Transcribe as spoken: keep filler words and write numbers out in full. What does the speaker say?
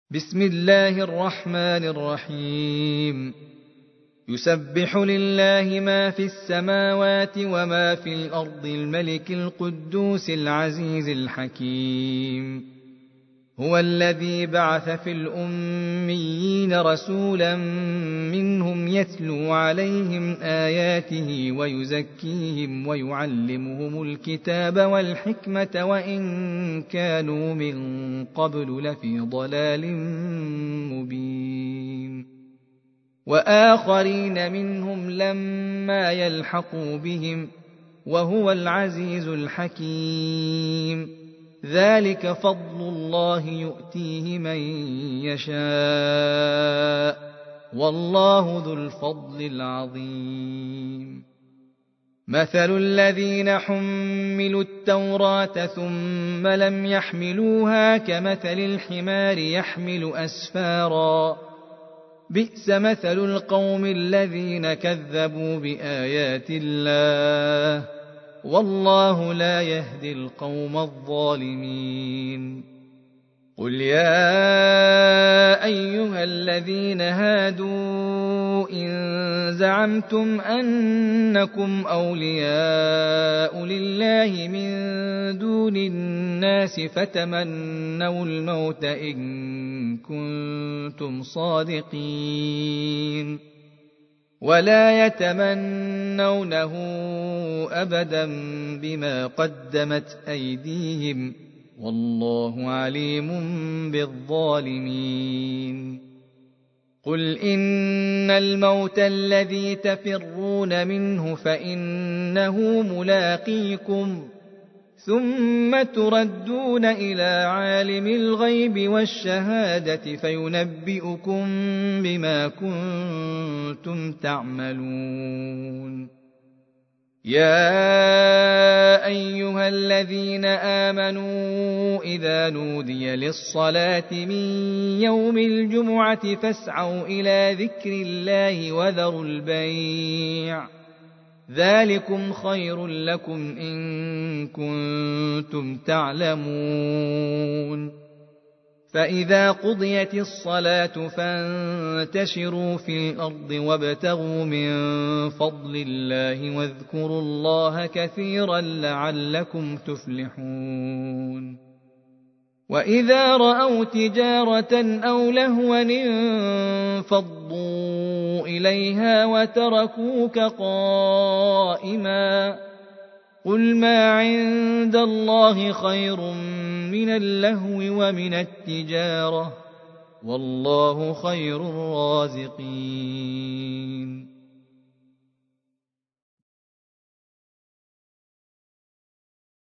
بسم الله الرحمن الرحيم يسبح لله ما في السماوات وما في الأرض الملك القدوس العزيز الحكيم هو الذي بعث في الأميين رسولا منهم يتلو عليهم آياته ويزكيهم ويعلمهم الكتاب والحكمة وإن كانوا من قبل لفي ضلال مبين وآخرين منهم لما يلحقوا بهم وهو العزيز الحكيم ذلك فضل الله يؤتيه من يشاء والله ذو الفضل العظيم مثل الذين حملوا التوراة ثم لم يحملوها كمثل الحمار يحمل أسفارا بئس مثل القوم الذين كذبوا بآيات الله والله لا يهدي القوم الظالمين قل يا أيها الذين هادوا إن زعمتم أنكم أولياء لله من دون الناس فتمنوا الموت إن كنتم صادقين ولا يتمنونه أبدا بما قدمت أيديهم والله عليم بالظالمين قل إن الموت الذي تفرون منه فإنه ملاقيكم ثم تردون إلى عالم الغيب والشهادة فينبئكم بما كنتم تعملون يا أيها الذين آمنوا إذا نودي للصلاة من يوم الجمعة فاسعوا إلى ذكر الله وذروا البيع ذلكم خير لكم إن كنتم تعلمون فإذا قضيت الصلاة فانتشروا في الأرض وابتغوا من فضل الله واذكروا الله كثيرا لعلكم تفلحون وإذا رأوا تجارة أو لهوا انفضوا إليها وتركوك قائما قل ما عند الله خير من اللهو ومن التجارة والله خير الرازقين